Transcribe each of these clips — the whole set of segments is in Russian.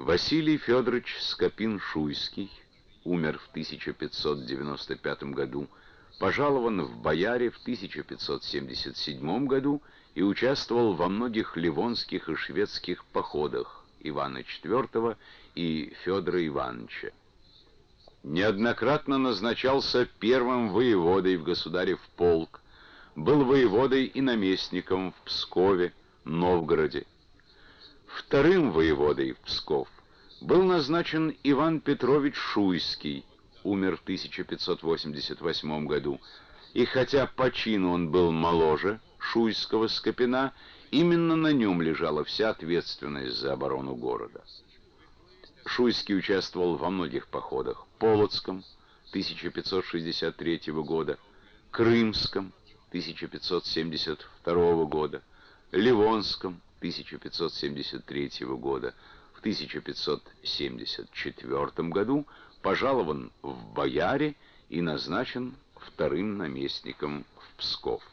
Василий Федорович Скопин-Шуйский умер в 1595 году, пожалован в бояре в 1577 году и участвовал во многих ливонских и шведских походах Ивана IV и Федора Ивановича. Неоднократно назначался первым воеводой в государев полк, был воеводой и наместником в Пскове, Новгороде. Вторым воеводой в Псков был назначен Иван Петрович Шуйский, умер в 1588 году, и хотя по чину он был моложе Шуйского Скопина, именно на нем лежала вся ответственность за оборону города. Шуйский участвовал во многих походах: Полоцком 1563 года, Крымском 1572 года, Ливонском 1573 года. В 1574 году пожалован в бояре и назначен вторым наместником в Псков.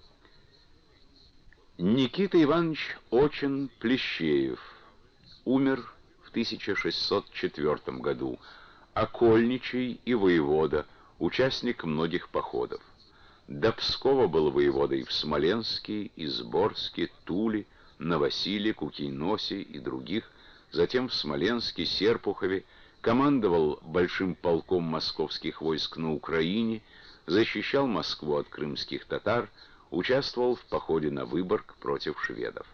Никита Иванович Очин-Плещеев умер в 1604 году, окольничий и воевода, участник многих походов. До Пскова был воеводой в Смоленске, Изборске, Туле, Новосиле, Кукийносе и других, затем в Смоленске, Серпухове, командовал большим полком московских войск на Украине, защищал Москву от крымских татар, участвовал в походе на Выборг против шведов.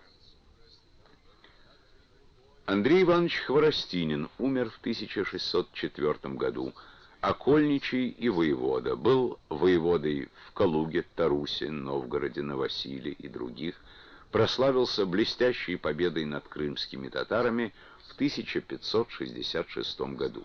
Андрей Иванович Хворостинин умер в 1604 году, окольничий и воевода, был воеводой в Калуге, Тарусе, Новгороде, Новосиле и других, прославился блестящей победой над крымскими татарами в 1566 году.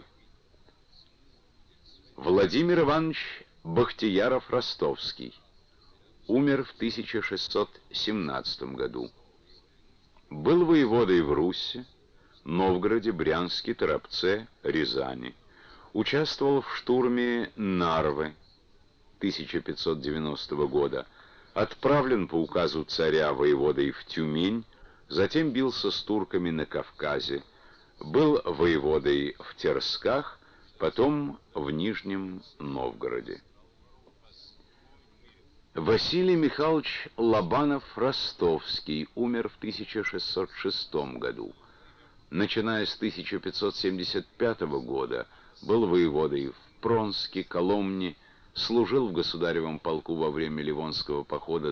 Владимир Иванович Бахтияров-Ростовский умер в 1617 году. Был воеводой в Руссе, Новгороде, Брянске, Торопце, Рязани. Участвовал в штурме Нарвы 1590 года. Отправлен по указу царя воеводой в Тюмень, затем бился с турками на Кавказе. Был воеводой в Терсках, потом в Нижнем Новгороде. Василий Михайлович Лобанов-Ростовский умер в 1606 году. Начиная с 1575 года был воеводой в Пронске, Коломне, служил в государевом полку во время Ливонского похода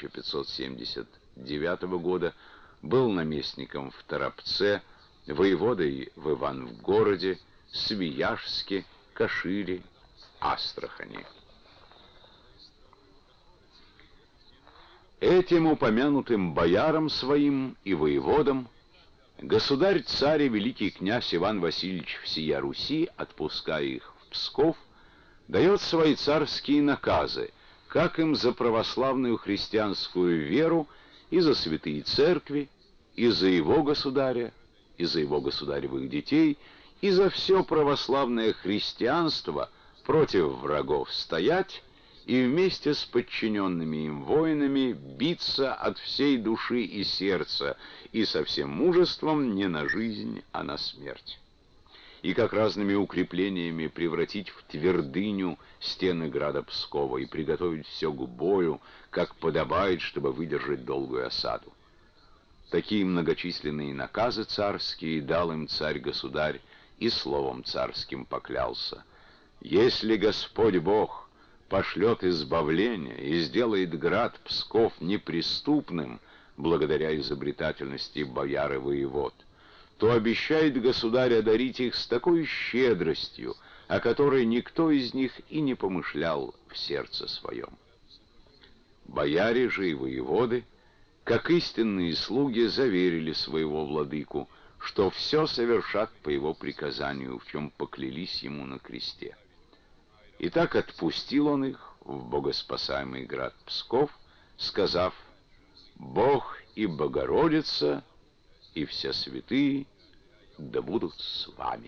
1579 года, был наместником в Торопце, воеводой в Ивангороде, Свияжске, Кашире, Астрахани. Этим упомянутым боярам своим и воеводам государь-царь и великий князь Иван Васильевич всея Руси, отпуская их в Псков, дает свои царские наказы, как им за православную христианскую веру и за святые церкви, и за его государя, и за его государевых детей, и за все православное христианство против врагов стоять и вместе с подчиненными им воинами биться от всей души и сердца, и со всем мужеством не на жизнь, а на смерть. И как разными укреплениями превратить в твердыню стены града Пскова и приготовить все к бою, как подобает, чтобы выдержать долгую осаду. Такие многочисленные наказы царские дал им царь-государь и словом царским поклялся: «Если Господь Бог пошлет избавление и сделает град Псков неприступным благодаря изобретательности бояр и воевод, то обещает государь одарить их с такой щедростью, о которой никто из них и не помышлял в сердце своем». Бояре же и воеводы, как истинные слуги, заверили своего владыку, что все совершат по его приказанию, в чем поклялись ему на кресте. И так отпустил он их в богоспасаемый град Псков, сказав: «Бог и Богородица и все святые да будут с вами».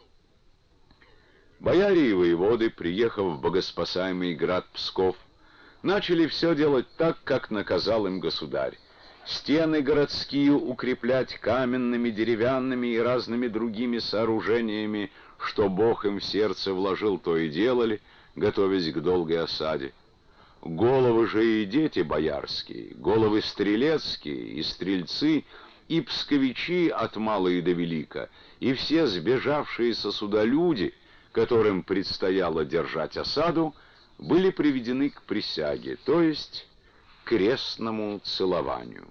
Бояре и воеводы, приехав в богоспасаемый град Псков, начали все делать так, как наказал им государь, стены городские укреплять каменными, деревянными и разными другими сооружениями, что Бог им в сердце вложил, то и делали, готовясь к долгой осаде. Головы же и дети боярские, головы стрелецкие и стрельцы, и псковичи от мала и до велика, и все сбежавшиеся сюда люди, которым предстояло держать осаду, были приведены к присяге, то есть к крестному целованию.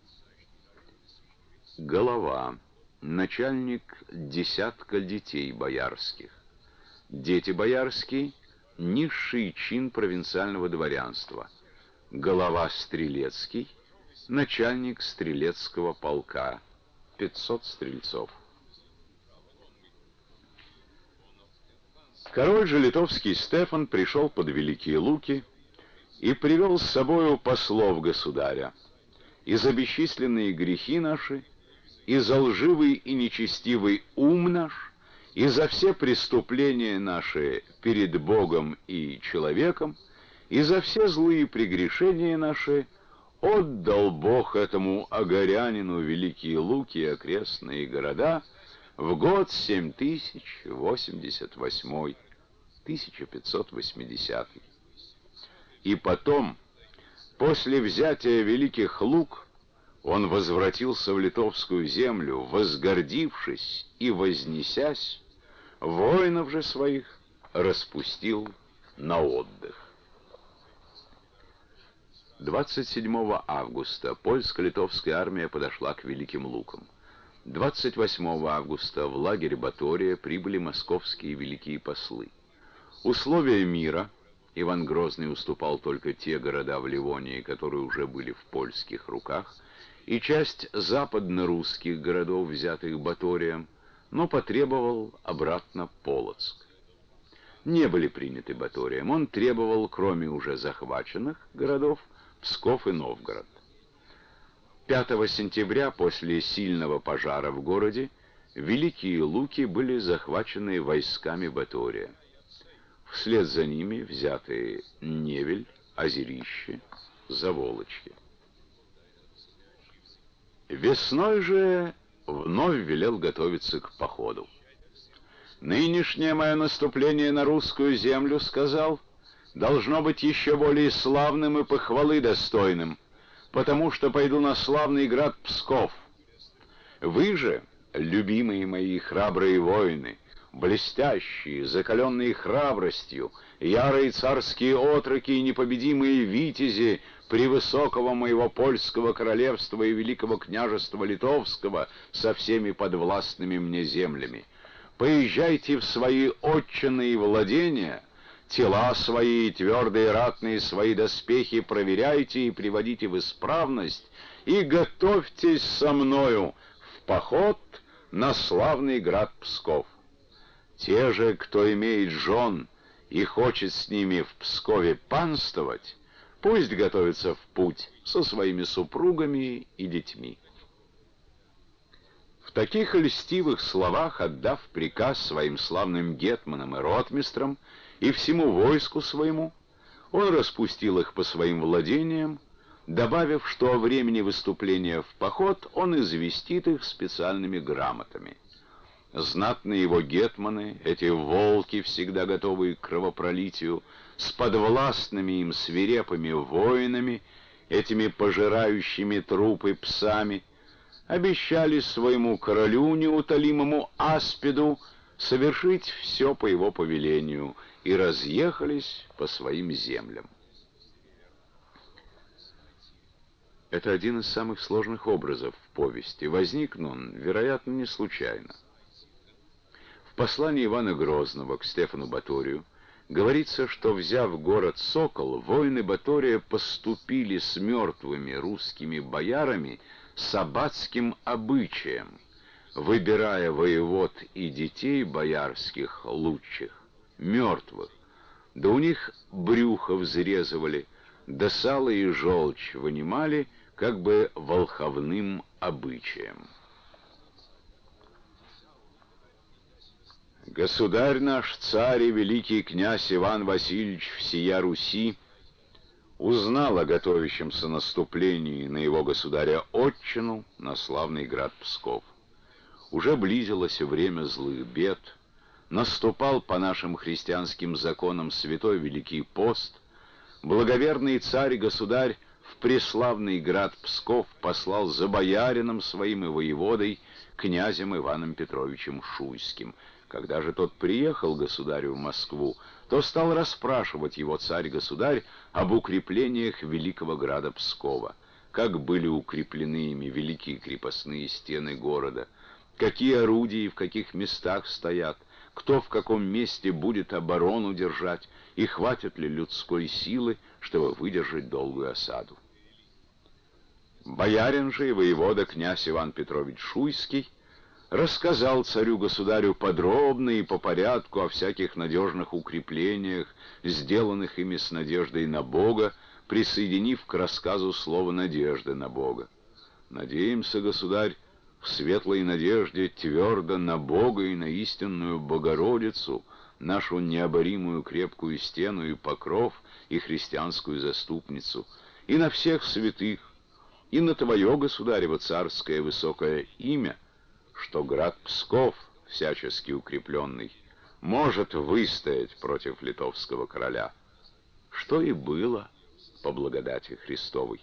Голова, начальник десятка детей боярских. Дети боярские — низший чин провинциального дворянства. Голова стрелецкий — начальник стрелецкого полка, 500 стрельцов. Король же литовский Стефан пришел под Великие Луки и привел с собою послов государя, и за бесчисленные грехи наши, и за лживый и нечестивый ум наш, и за все преступления наши перед Богом и человеком, и за все злые прегрешения наши отдал Бог этому огорянину Великие Луки и окрестные города в год 7088, 1580. И потом, после взятия Великих Лук, он возвратился в литовскую землю, возгордившись и вознесясь, воинов же своих распустил на отдых. 27 августа польско-литовская армия подошла к Великим Лукам. 28 августа в лагерь Батория прибыли московские великие послы. Условия мира Иван Грозный уступал только те города в Ливонии, которые уже были в польских руках, и часть западно-русских городов, взятых Баторием, но потребовал обратно Полоцк. Не были приняты Баторием. Он требовал, кроме уже захваченных городов, Псков и Новгород. 5 сентября, после сильного пожара в городе, Великие Луки были захвачены войсками Батория. Вслед за ними взяты Невель, Озерище, Заволочье. Весной же вновь велел готовиться к походу. «Нынешнее мое наступление на русскую землю, — сказал, — должно быть еще более славным и похвалы достойным, потому что пойду на славный град Псков. Вы же, любимые мои храбрые воины, блестящие, закаленные храбростью, ярые царские отроки и непобедимые витязи превысокого моего польского королевства и великого княжества Литовского со всеми подвластными мне землями, поезжайте в свои отчинные владения, тела свои и твердые ратные свои доспехи проверяйте и приводите в исправность, и готовьтесь со мною в поход на славный град Псков. Те же, кто имеет жен и хочет с ними в Пскове панствовать, пусть готовятся в путь со своими супругами и детьми». В таких льстивых словах, отдав приказ своим славным гетманам и ротмистрам и всему войску своему, он распустил их по своим владениям, добавив, что о времени выступления в поход он известит их специальными грамотами. Знатные его гетманы, эти волки, всегда готовые к кровопролитию, с подвластными им свирепыми воинами, этими пожирающими трупы псами, обещали своему королю неутолимому Аспиду совершить все по его повелению и разъехались по своим землям. Это один из самых сложных образов в повести. Возник он, вероятно, не случайно. В послании Ивана Грозного к Стефану Баторию говорится, что, взяв город Сокол, воины Батория поступили с мертвыми русскими боярами с аббатским обычаем, выбирая воевод и детей боярских лучших, мертвых, да у них брюхо взрезывали, да сало и желчь вынимали, как бы волховным обычаем. Государь наш, царь и великий князь Иван Васильевич всея Руси, узнал о готовящемся наступлении на его государя-отчину, на славный град Псков. Уже близилось время злых бед, наступал по нашим христианским законам святой Великий пост, благоверный царь-государь в преславный град Псков послал за боярином своим и воеводой, князем Иваном Петровичем Шуйским. Когда же тот приехал государю в Москву, то стал расспрашивать его царь-государь об укреплениях великого града Пскова, как были укреплены ими великие крепостные стены города, какие орудия и в каких местах стоят, кто в каком месте будет оборону держать, и хватит ли людской силы, чтобы выдержать долгую осаду. Боярин же и воевода князь Иван Петрович Шуйский рассказал царю-государю подробно и по порядку о всяких надежных укреплениях, сделанных ими с надеждой на Бога, присоединив к рассказу слово надежды на Бога. «Надеемся, государь, в светлой надежде твердо на Бога и на истинную Богородицу, нашу необоримую крепкую стену и покров, и христианскую заступницу, и на всех святых, и на Твое, государево, царское высокое имя, что град Псков, всячески укрепленный, может выстоять против литовского короля, что и было по благодати Христовой».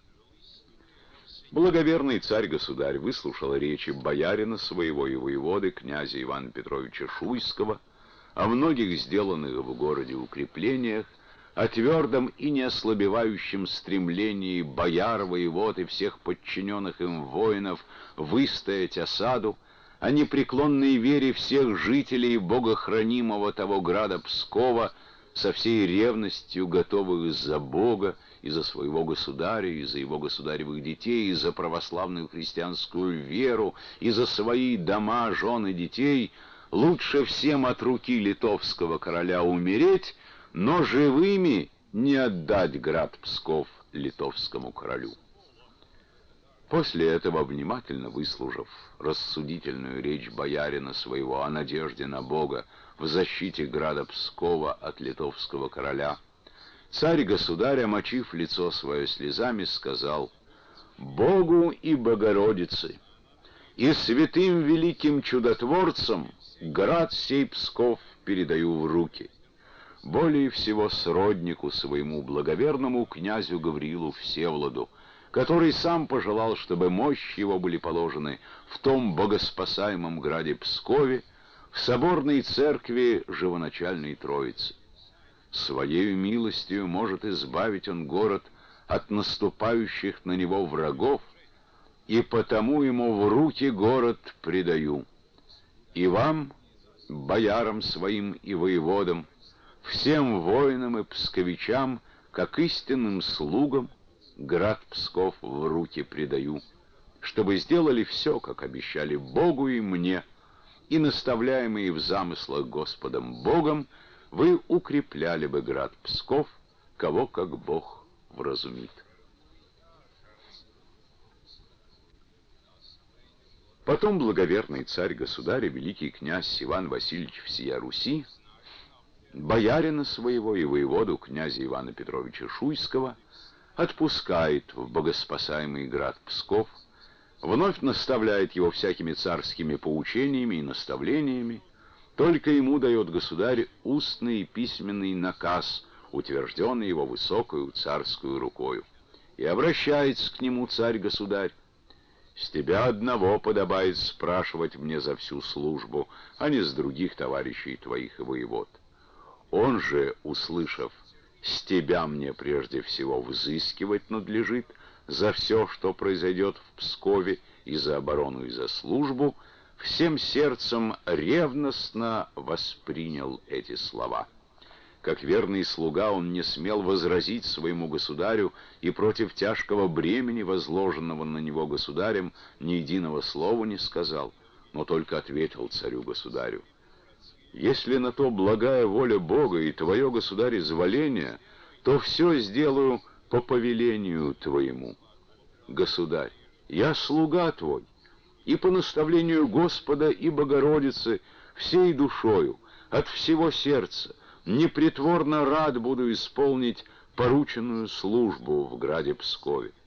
Благоверный царь-государь выслушал речи боярина своего и воеводы князя Ивана Петровича Шуйского о многих сделанных в городе укреплениях, о твердом и неослабевающем стремлении бояр, воевод и всех подчиненных им воинов выстоять осаду, о непреклонной вере всех жителей богохранимого того града Пскова, со всей ревностью готовых за Бога и за своего государя, и за его государевых детей, и за православную христианскую веру, и за свои дома, жены, детей, лучше всем от руки литовского короля умереть, но живыми не отдать град Псков литовскому королю. После этого, внимательно выслушав рассудительную речь боярина своего о надежде на Бога в защите града Пскова от литовского короля, царь-государь, омочив лицо свое слезами, сказал: «Богу и Богородице, и святым великим чудотворцам град сей Псков передаю в руки. Более всего сроднику своему благоверному князю Гавриилу Всеволоду, который сам пожелал, чтобы мощи его были положены в том богоспасаемом граде Пскове, в соборной церкви Живоначальной Троицы. Своею милостью может избавить он город от наступающих на него врагов, и потому ему в руки город предаю. И вам, боярам своим и воеводам, всем воинам и псковичам, как истинным слугам, град Псков в руки предаю, чтобы сделали все, как обещали Богу и мне, и, наставляемые в замыслах Господом Богом, вы укрепляли бы град Псков, кого как Бог вразумит». Потом благоверный царь-государь и великий князь Иван Васильевич всея Руси, боярина своего и воеводу князя Ивана Петровича Шуйского, отпускает в богоспасаемый град Псков, вновь наставляет его всякими царскими поучениями и наставлениями, только ему дает государь устный и письменный наказ, утвержденный его высокою царскую рукою. И обращается к нему царь-государь: «С тебя одного подобает спрашивать мне за всю службу, а не с других товарищей твоих и воевод. Он же, услышав: с тебя мне прежде всего взыскивать надлежит за все, что произойдет в Пскове, и за оборону, и за службу», всем сердцем ревностно воспринял эти слова. Как верный слуга он не смел возразить своему государю и против тяжкого бремени, возложенного на него государем, ни единого слова не сказал, но только ответил царю-государю: «Если на то благая воля Бога и твое, государь, изволение, то все сделаю по повелению твоему. Государь, я слуга твой, и по наставлению Господа и Богородицы всей душою, от всего сердца, непритворно рад буду исполнить порученную службу в граде Пскове.